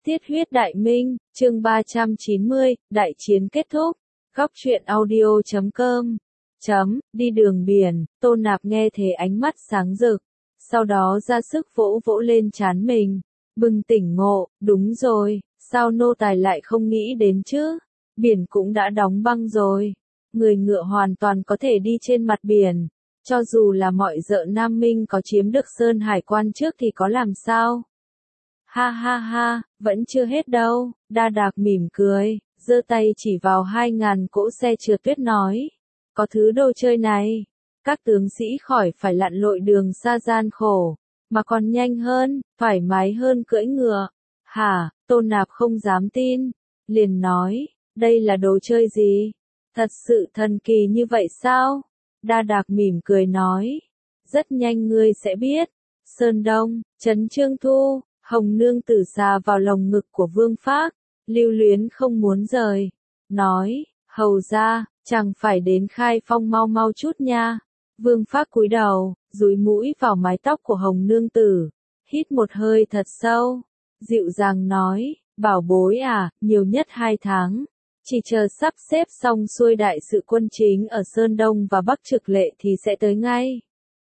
Tiết huyết đại minh, chương 390, đại chiến kết thúc. Góc truyện audio.com. Đi đường biển, Tô Nạp nghe thế ánh mắt sáng rực. Sau đó ra sức vỗ vỗ lên trán mình. Bừng tỉnh ngộ, đúng rồi, sao nô tài lại không nghĩ đến chứ? Biển cũng đã đóng băng rồi. Người ngựa hoàn toàn có thể đi trên mặt biển. Cho dù là mọi dợ Nam Minh có chiếm được Sơn Hải quan trước thì có làm sao? Ha ha ha, vẫn chưa hết đâu, Đa Đạc mỉm cười, giơ tay chỉ vào 2.000 cỗ xe trượt tuyết nói. Có thứ đồ chơi này, các tướng sĩ khỏi phải lặn lội đường xa gian khổ, mà còn nhanh hơn, thoải mái hơn cưỡi ngựa. Hả, Tô Nạp không dám tin, liền nói, đây là đồ chơi gì? Thật sự thần kỳ như vậy sao? Đa Đạc mỉm cười nói, rất nhanh ngươi sẽ biết. Sơn Đông, Trấn Trương Thu, Hồng Nương Tử xà vào lồng ngực của Vương Phác, lưu luyến không muốn rời, nói, hầu ra, chẳng phải đến Khai Phong mau mau chút nha. Vương Phác cúi đầu, dúi mũi vào mái tóc của Hồng Nương Tử, hít một hơi thật sâu, dịu dàng nói, bảo bối à, nhiều nhất 2 tháng, chỉ chờ sắp xếp xong xuôi đại sự quân chính ở Sơn Đông và Bắc Trực Lệ thì sẽ tới ngay.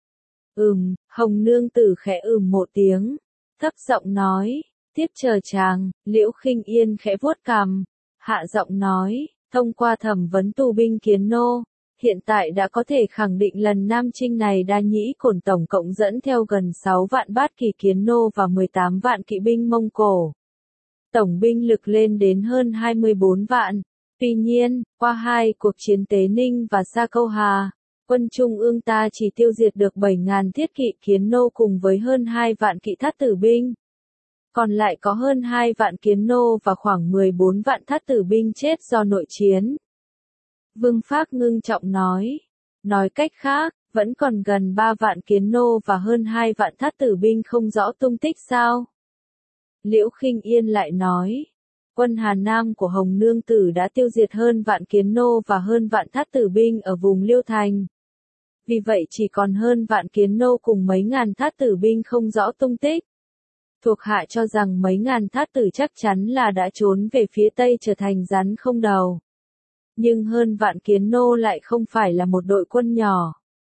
Hồng Nương Tử khẽ một tiếng, thấp giọng nói, tiếp chờ chàng. Liễu Khinh Yên khẽ vuốt cằm, hạ giọng nói, thông qua thẩm vấn tù binh Kiến Nô, hiện tại đã có thể khẳng định lần Nam Chinh này Đa Nhĩ Cổn tổng cộng dẫn theo gần 6 vạn bát kỳ Kiến Nô và 18 vạn kỵ binh Mông Cổ. Tổng binh lực lên đến hơn 24 vạn. Tuy nhiên, qua 2 cuộc chiến Tế Ninh và Sa Câu Hà, quân Trung ương ta chỉ tiêu diệt được 7.000 thiết kỵ Kiến Nô cùng với hơn 2 vạn kỵ thát tử binh. Còn lại có hơn 2 vạn Kiến Nô và khoảng 14 vạn thát tử binh chết do nội chiến. Vương Phác ngưng trọng nói cách khác, vẫn còn gần 3 vạn Kiến Nô và hơn 2 vạn thát tử binh không rõ tung tích sao? Liễu Khinh Yên lại nói, quân Hà Nam của Hồng Nương Tử đã tiêu diệt hơn vạn Kiến Nô và hơn vạn thát tử binh ở vùng Liêu Thành. Vì vậy chỉ còn hơn vạn Kiến Nô cùng mấy ngàn thát tử binh không rõ tung tích. Thuộc hạ cho rằng mấy ngàn thát tử chắc chắn là đã trốn về phía Tây trở thành rắn không đầu. Nhưng hơn vạn Kiến Nô lại không phải là một đội quân nhỏ.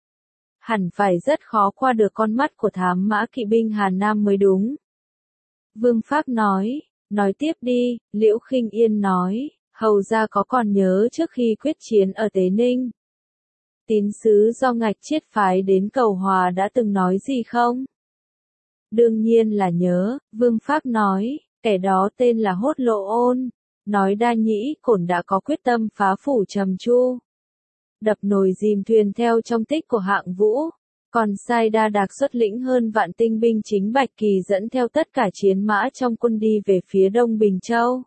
Hẳn phải rất khó qua được con mắt của thám mã kỵ binh Hà Nam mới đúng. Vương Phác nói tiếp đi. Liễu Khinh Yên nói, hầu ra có còn nhớ trước khi quyết chiến ở Tế Ninh, tín sứ do Ngạch Chiết phái đến cầu hòa đã từng nói gì không? Đương nhiên là nhớ, Vương Phác nói, kẻ đó tên là Hốt Lộ Ôn, nói Đa Nhĩ Cổn đã có quyết tâm phá phủ Trầm Chu, đập nồi dìm thuyền theo trong tích của Hạng Vũ, còn sai Đa Đạc xuất lĩnh hơn vạn tinh binh chính Bạch Kỳ dẫn theo tất cả chiến mã trong quân đi về phía Đông Bình Châu.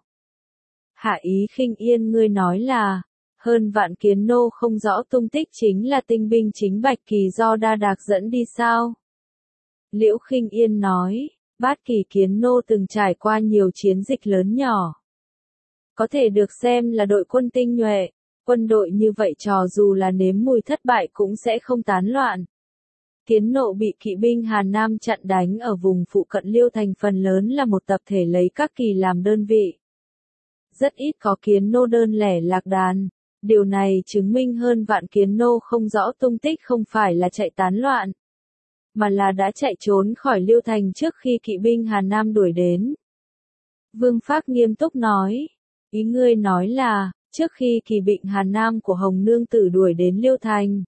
Hạ ý Khinh Yên ngươi nói là, hơn vạn Kiến Nô không rõ tung tích chính là tinh binh chính Bạch Kỳ do Đa Đạc dẫn đi sao? Liễu Khinh Yên nói, Bát Kỳ Kiến Nô từng trải qua nhiều chiến dịch lớn nhỏ. Có thể được xem là đội quân tinh nhuệ, quân đội như vậy cho dù là nếm mùi thất bại cũng sẽ không tán loạn. Kiến Nộ bị kỵ binh Hà Nam chặn đánh ở vùng phụ cận Liêu Thành phần lớn là một tập thể lấy các kỳ làm đơn vị. Rất ít có Kiến Nô đơn lẻ lạc đàn. Điều này chứng minh hơn vạn Kiến Nô không rõ tung tích không phải là chạy tán loạn, mà là đã chạy trốn khỏi Liêu Thành trước khi kỵ binh Hà Nam đuổi đến. Vương Phác nghiêm túc nói, ý ngươi nói là, trước khi kỵ binh Hà Nam của Hồng Nương Tử đuổi đến Liêu Thành,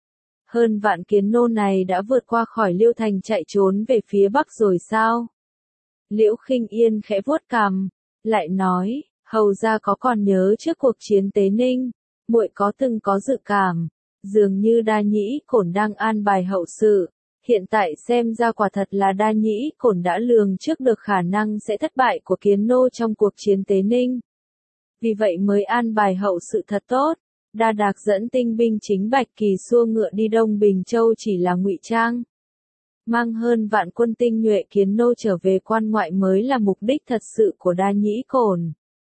hơn vạn Kiến Nô này đã vượt qua khỏi Liêu Thành chạy trốn về phía Bắc rồi sao? Liễu Khinh Yên khẽ vuốt cằm, lại nói, hầu ra có còn nhớ trước cuộc chiến Tế Ninh, muội có từng có dự cảm, dường như Đa Nhĩ Cổn đang an bài hậu sự, hiện tại xem ra quả thật là Đa Nhĩ Cổn đã lường trước được khả năng sẽ thất bại của Kiến Nô trong cuộc chiến Tế Ninh. Vì vậy mới an bài hậu sự thật tốt. Đa Đạc dẫn tinh binh chính Bạch Kỳ xua ngựa đi Đông Bình Châu chỉ là ngụy trang. Mang hơn vạn quân tinh nhuệ Kiến Nô trở về quan ngoại mới là mục đích thật sự của Đa Nhĩ Cổn.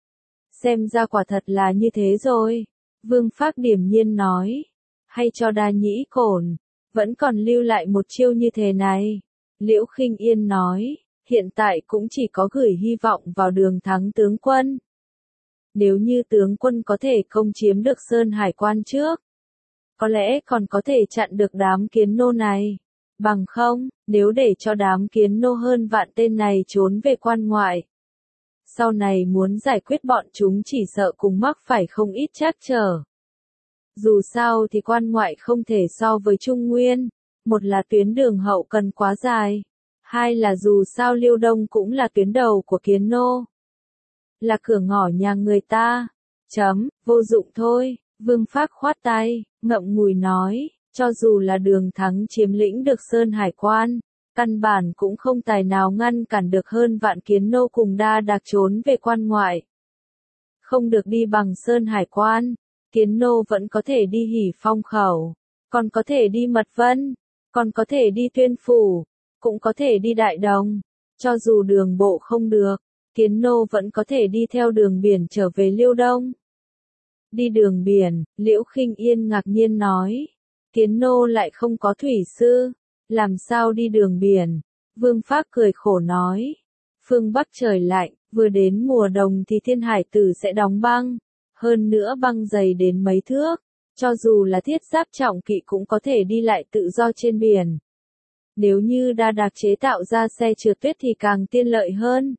Xem ra quả thật là như thế rồi. Vương Phác điềm nhiên nói. Hay cho Đa Nhĩ Cổn vẫn còn lưu lại một chiêu như thế này. Liễu Khinh Yên nói. hiện tại cũng chỉ có gửi hy vọng vào Đường Thắng tướng quân. Nếu như tướng quân có thể công chiếm được Sơn Hải quan trước, có lẽ còn có thể chặn được đám kiến nô này. Bằng không, nếu để cho đám kiến nô hơn vạn tên này trốn về quan ngoại, sau này muốn giải quyết bọn chúng chỉ sợ cùng mắc phải không ít trắc trở. Dù sao thì quan ngoại không thể so với Trung Nguyên, một là tuyến đường hậu cần quá dài, hai là dù sao Liêu Đông cũng là tuyến đầu của kiến nô, là cửa ngõ nhà người ta. Vô dụng thôi, Vương Phác khoát tay, ngậm ngùi nói, cho dù là Đường Thắng chiếm lĩnh được Sơn Hải quan, căn bản cũng không tài nào ngăn cản được hơn vạn kiến nô cùng đa đạc trốn về quan ngoại. Không được đi bằng Sơn Hải quan, kiến nô vẫn có thể đi Hỉ Phong khẩu, còn có thể đi Mật Vân, còn có thể đi Tuyên Phủ, cũng có thể đi Đại Đồng. Cho dù đường bộ không được, kiến nô vẫn có thể đi theo đường biển trở về Liêu Đông. Đi đường biển, Liễu Khinh Yên ngạc nhiên nói, kiến nô lại không có thủy sư, làm sao đi đường biển? Vương Phác cười khổ nói, phương Bắc trời lạnh, vừa đến mùa đông thì Thiên Hải Tử sẽ đóng băng, hơn nữa băng dày đến mấy thước, cho dù là thiết giáp trọng kỵ cũng có thể đi lại tự do trên biển. Nếu như Đa Đạc chế tạo ra xe trượt tuyết thì càng tiên lợi hơn.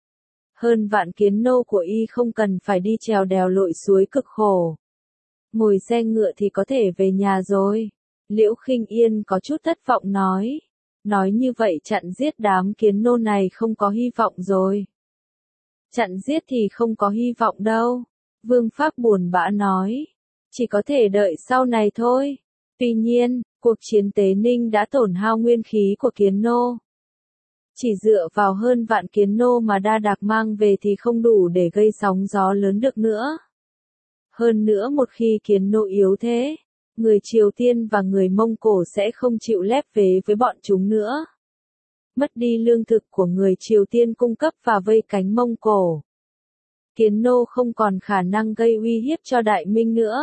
Hơn vạn kiến nô của y không cần phải đi trèo đèo lội suối cực khổ. Ngồi xe ngựa thì có thể về nhà rồi. Liễu Khinh Yên có chút thất vọng nói. Nói như vậy chặn giết đám kiến nô này không có hy vọng rồi. Chặn giết thì không có hy vọng đâu. Vương Phác buồn bã nói. Chỉ có thể đợi sau này thôi. Tuy nhiên, cuộc chiến Tế Ninh đã tổn hao nguyên khí của kiến nô. Chỉ dựa vào hơn vạn kiến nô mà Đa Đạc mang về thì không đủ để gây sóng gió lớn được nữa. Hơn nữa một khi kiến nô yếu thế, người Triều Tiên và người Mông Cổ sẽ không chịu lép vế với bọn chúng nữa. Mất đi lương thực của người Triều Tiên cung cấp và vây cánh Mông Cổ. Kiến nô không còn khả năng gây uy hiếp cho Đại Minh nữa.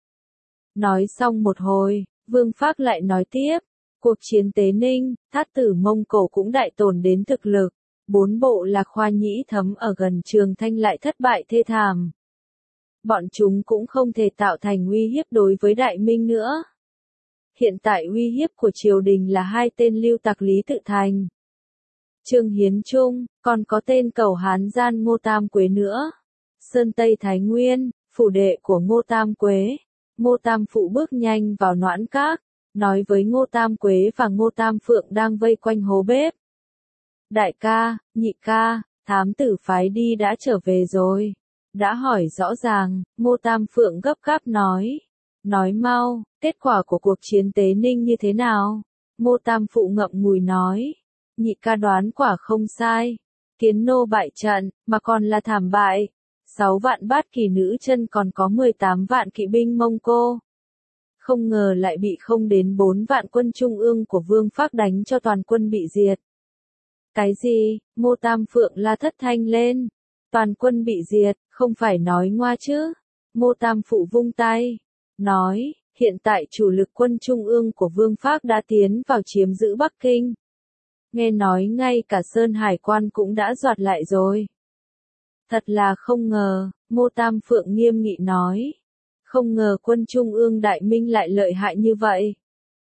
Nói xong một hồi, Vương Phác lại nói tiếp. Cuộc chiến Tế Ninh, Thát tử Mông Cổ cũng đại tổn đến thực lực. 4 bộ Lạc Khoa Nhĩ Thấm ở gần Trường Thanh lại thất bại thê thảm. Bọn chúng cũng không thể tạo thành uy hiếp đối với Đại Minh nữa. Hiện tại uy hiếp của triều đình là 2 tên lưu tặc Lý Tự Thành, Trương Hiến Trung, còn có tên cầu Hán gian Ngô Tam Quế nữa. Sơn Tây Thái Nguyên, phủ đệ của Ngô Tam Quế. Ngô Tam Phụ bước nhanh vào Noãn Các, nói với Ngô Tam Quế và Ngô Tam Phượng đang vây quanh hố bếp. Đại ca, nhị ca, thám tử phái đi đã trở về rồi. Đã hỏi rõ ràng, Ngô Tam Phượng gấp gáp nói. Nói mau, kết quả của cuộc chiến Tế Ninh như thế nào? Ngô Tam Phụ ngậm ngùi nói. Nhị ca đoán quả không sai. Kiến nô bại trận, mà còn là thảm bại. 6 vạn bát kỳ nữ chân còn có 18 vạn kỵ binh Mông Cô. Không ngờ lại bị không đến 4 vạn quân trung ương của Vương Phác đánh cho toàn quân bị diệt. Cái gì? Ngô Tam Phượng la thất thanh lên. Toàn quân bị diệt, không phải nói ngoa chứ. Ngô Tam Phụ vung tay. Nói, hiện tại chủ lực quân trung ương của Vương Phác đã tiến vào chiếm giữ Bắc Kinh. Nghe nói ngay cả Sơn Hải quan cũng đã đoạt lại rồi. Thật là không ngờ, Ngô Tam Phượng nghiêm nghị nói. Không ngờ quân trung ương Đại Minh lại lợi hại như vậy.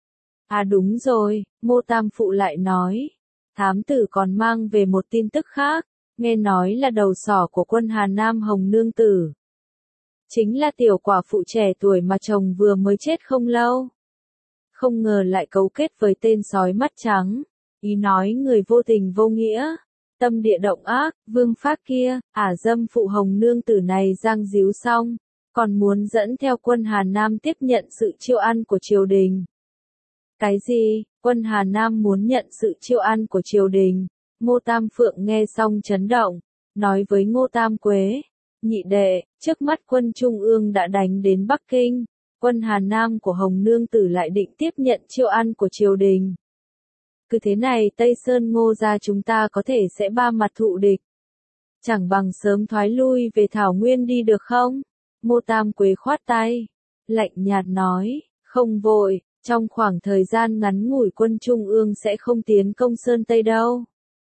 À đúng rồi, Ngô Tam Phụ lại nói. Thám tử còn mang về một tin tức khác, nghe nói là đầu sỏ của quân Hà Nam Hồng Nương Tử. Chính là tiểu quả phụ trẻ tuổi mà chồng vừa mới chết không lâu. Không ngờ lại cấu kết với tên sói mắt trắng. Ý nói người vô tình vô nghĩa. Tâm địa động ác, Vương Phác kia, dâm phụ Hồng Nương Tử này giang díu xong. Còn muốn dẫn theo quân Hà Nam tiếp nhận sự chiêu ăn của triều đình. Cái gì? Quân Hà Nam muốn nhận sự chiêu ăn của triều đình? Ngô Tam Phượng nghe xong chấn động, nói với Ngô Tam Quế. Nhị đệ, trước mắt quân Trung ương đã đánh đến Bắc Kinh. Quân Hà Nam của Hồng Nương Tử lại định tiếp nhận chiêu ăn của triều đình. Cứ thế này Tây Sơn Ngô gia chúng ta có thể sẽ ba mặt thụ địch. Chẳng bằng sớm thoái lui về Thảo Nguyên đi được không? Ngô Tam Quế khoát tay, lạnh nhạt nói, không vội, trong khoảng thời gian ngắn ngủi quân Trung ương sẽ không tiến công Sơn Tây đâu.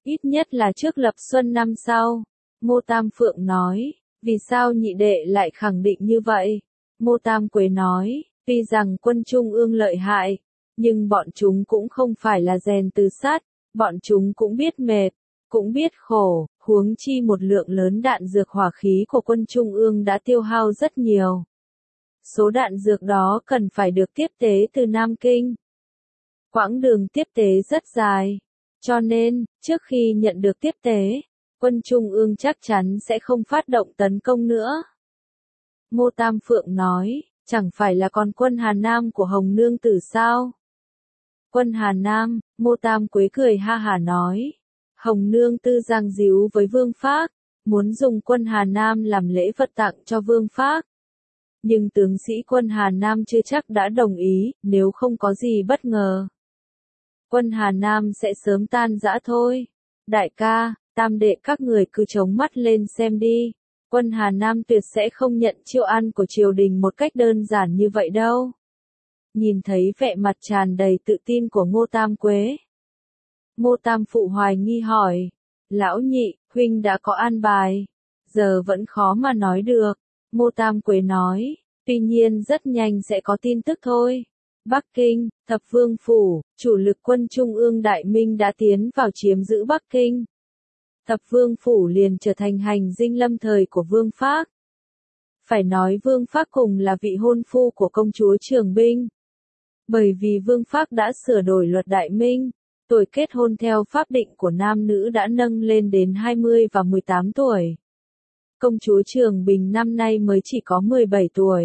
Ít nhất là trước lập xuân năm sau. Ngô Tam Phượng nói, vì sao nhị đệ lại khẳng định như vậy? Ngô Tam Quế nói, tuy rằng quân Trung ương lợi hại, nhưng bọn chúng cũng không phải là rèn từ sắt, bọn chúng cũng biết mệt, cũng biết khổ, huống chi một lượng lớn đạn dược hỏa khí của quân Trung ương đã tiêu hao rất nhiều. Số đạn dược đó cần phải được tiếp tế từ Nam Kinh. Quãng đường tiếp tế rất dài, cho nên, trước khi nhận được tiếp tế, quân Trung ương chắc chắn sẽ không phát động tấn công nữa. Ngô Tam Phượng nói, chẳng phải là còn quân Hà Nam của Hồng Nương Tử sao? Quân Hà Nam, Ngô Tam Quế cười ha hả nói, Hồng Nương Tư giang díu với Vương Phác, muốn dùng quân Hà Nam làm lễ vật tặng cho Vương Phác. Nhưng tướng sĩ quân Hà Nam chưa chắc đã đồng ý, nếu không có gì bất ngờ. Quân Hà Nam sẽ sớm tan rã thôi. Đại ca, tam đệ các người cứ chống mắt lên xem đi. Quân Hà Nam tuyệt sẽ không nhận chiêu ăn của triều đình một cách đơn giản như vậy đâu. Nhìn thấy vẻ mặt tràn đầy tự tin của Ngô Tam Quế. Ngô Tam Phụ hoài nghi hỏi. Lão nhị, huynh đã có an bài. Giờ vẫn khó mà nói được. Ngô Tam Quế nói. Tuy nhiên rất nhanh sẽ có tin tức thôi. Bắc Kinh, Thập Vương Phủ, chủ lực quân Trung ương Đại Minh đã tiến vào chiếm giữ Bắc Kinh. Thập Vương Phủ liền trở thành hành dinh lâm thời của Vương Phác. Phải nói Vương Phác cùng là vị hôn phu của công chúa Trường Binh. Bởi vì Vương Phác đã sửa đổi luật Đại Minh, tuổi kết hôn theo pháp định của nam nữ đã nâng lên đến 20 và 18 tuổi. Công chúa Trường Bình năm nay mới chỉ có 17 tuổi.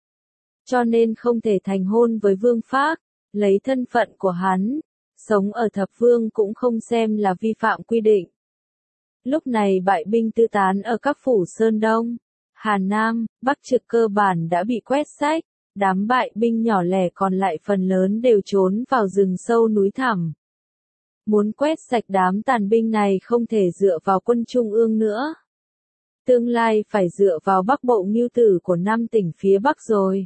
Cho nên không thể thành hôn với Vương Phác, lấy thân phận của hắn, sống ở Thập Vương cũng không xem là vi phạm quy định. Lúc này bại binh tư tán ở các phủ Sơn Đông, Hà Nam, Bắc Trực cơ bản đã bị quét sạch, đám bại binh nhỏ lẻ còn lại phần lớn đều trốn vào rừng sâu núi thẳm. Muốn quét sạch đám tàn binh này không thể dựa vào quân Trung ương nữa. Tương lai phải dựa vào Bắc Bộ Ngưu Tử của 5 tỉnh phía Bắc rồi.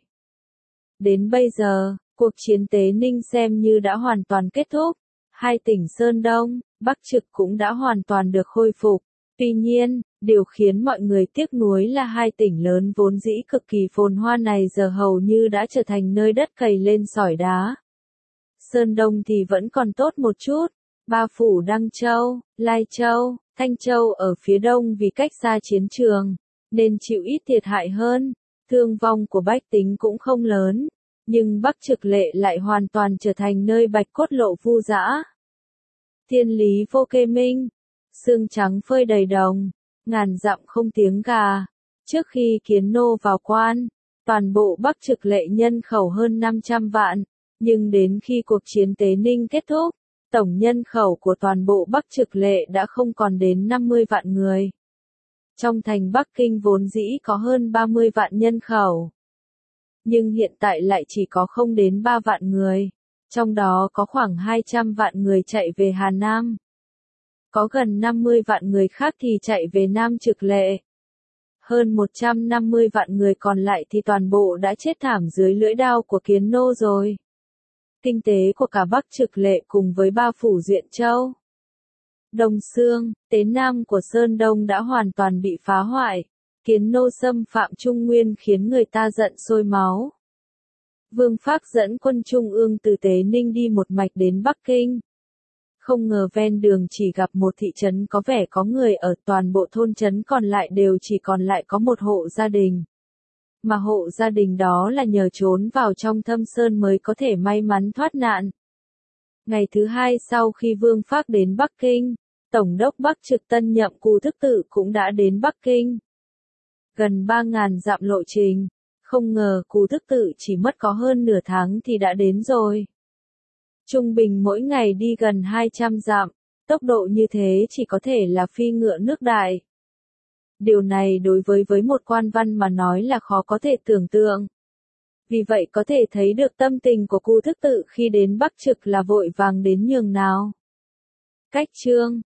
Đến bây giờ, cuộc chiến Tế Ninh xem như đã hoàn toàn kết thúc. 2 tỉnh Sơn Đông, Bắc Trực cũng đã hoàn toàn được khôi phục. Tuy nhiên, điều khiến mọi người tiếc nuối là 2 tỉnh lớn vốn dĩ cực kỳ phồn hoa này giờ hầu như đã trở thành nơi đất cày lên sỏi đá. Sơn Đông thì vẫn còn tốt một chút. 3 phủ Đăng Châu, Lai Châu, Thanh Châu ở phía đông vì cách xa chiến trường, nên chịu ít thiệt hại hơn. Thương vong của bách tính cũng không lớn, nhưng Bắc Trực Lệ lại hoàn toàn trở thành nơi bạch cốt lộ vu dã. Thiên lý vô kê minh, xương trắng phơi đầy đồng, ngàn dặm không tiếng gà. Trước khi Kiến Nô vào quan, toàn bộ Bắc Trực Lệ nhân khẩu hơn 500 vạn, nhưng đến khi cuộc chiến Tế Ninh kết thúc, tổng nhân khẩu của toàn bộ Bắc Trực Lệ đã không còn đến 50 vạn người. Trong thành Bắc Kinh vốn dĩ có hơn 30 vạn nhân khẩu. Nhưng hiện tại lại chỉ có không đến 3 vạn người. Trong đó có khoảng 200 vạn người chạy về Hà Nam. Có gần 50 vạn người khác thì chạy về Nam Trực Lệ. Hơn 150 vạn người còn lại thì toàn bộ đã chết thảm dưới lưỡi đao của Kiến Nô rồi. Kinh tế của cả Bắc Trực Lệ cùng với 3 phủ Duyện Châu, Đông Xương, Tế Nam của Sơn Đông đã hoàn toàn bị phá hoại. Kiến Nô xâm phạm Trung Nguyên khiến người ta giận sôi máu. Vương Phác dẫn quân Trung ương từ Tế Ninh đi một mạch đến Bắc Kinh. Không ngờ ven đường chỉ gặp một thị trấn có vẻ có người ở, toàn bộ thôn trấn còn lại đều chỉ còn lại có một hộ gia đình. Mà hộ gia đình đó là nhờ trốn vào trong thâm sơn mới có thể may mắn thoát nạn. Ngày thứ 2 sau khi Vương Phác đến Bắc Kinh, Tổng đốc Bắc Trực tân nhậm Cù Thức Tự cũng đã đến Bắc Kinh. Gần 3.000 dặm lộ trình, không ngờ Cù Thức Tự chỉ mất có hơn nửa tháng thì đã đến rồi. Trung bình mỗi ngày đi gần 200 dặm, tốc độ như thế chỉ có thể là phi ngựa nước đại. Điều này đối với một quan văn mà nói là khó có thể tưởng tượng. Vì vậy có thể thấy được tâm tình của Cù Thức Tự khi đến Bắc Trực là vội vàng đến nhường nào. Cách chương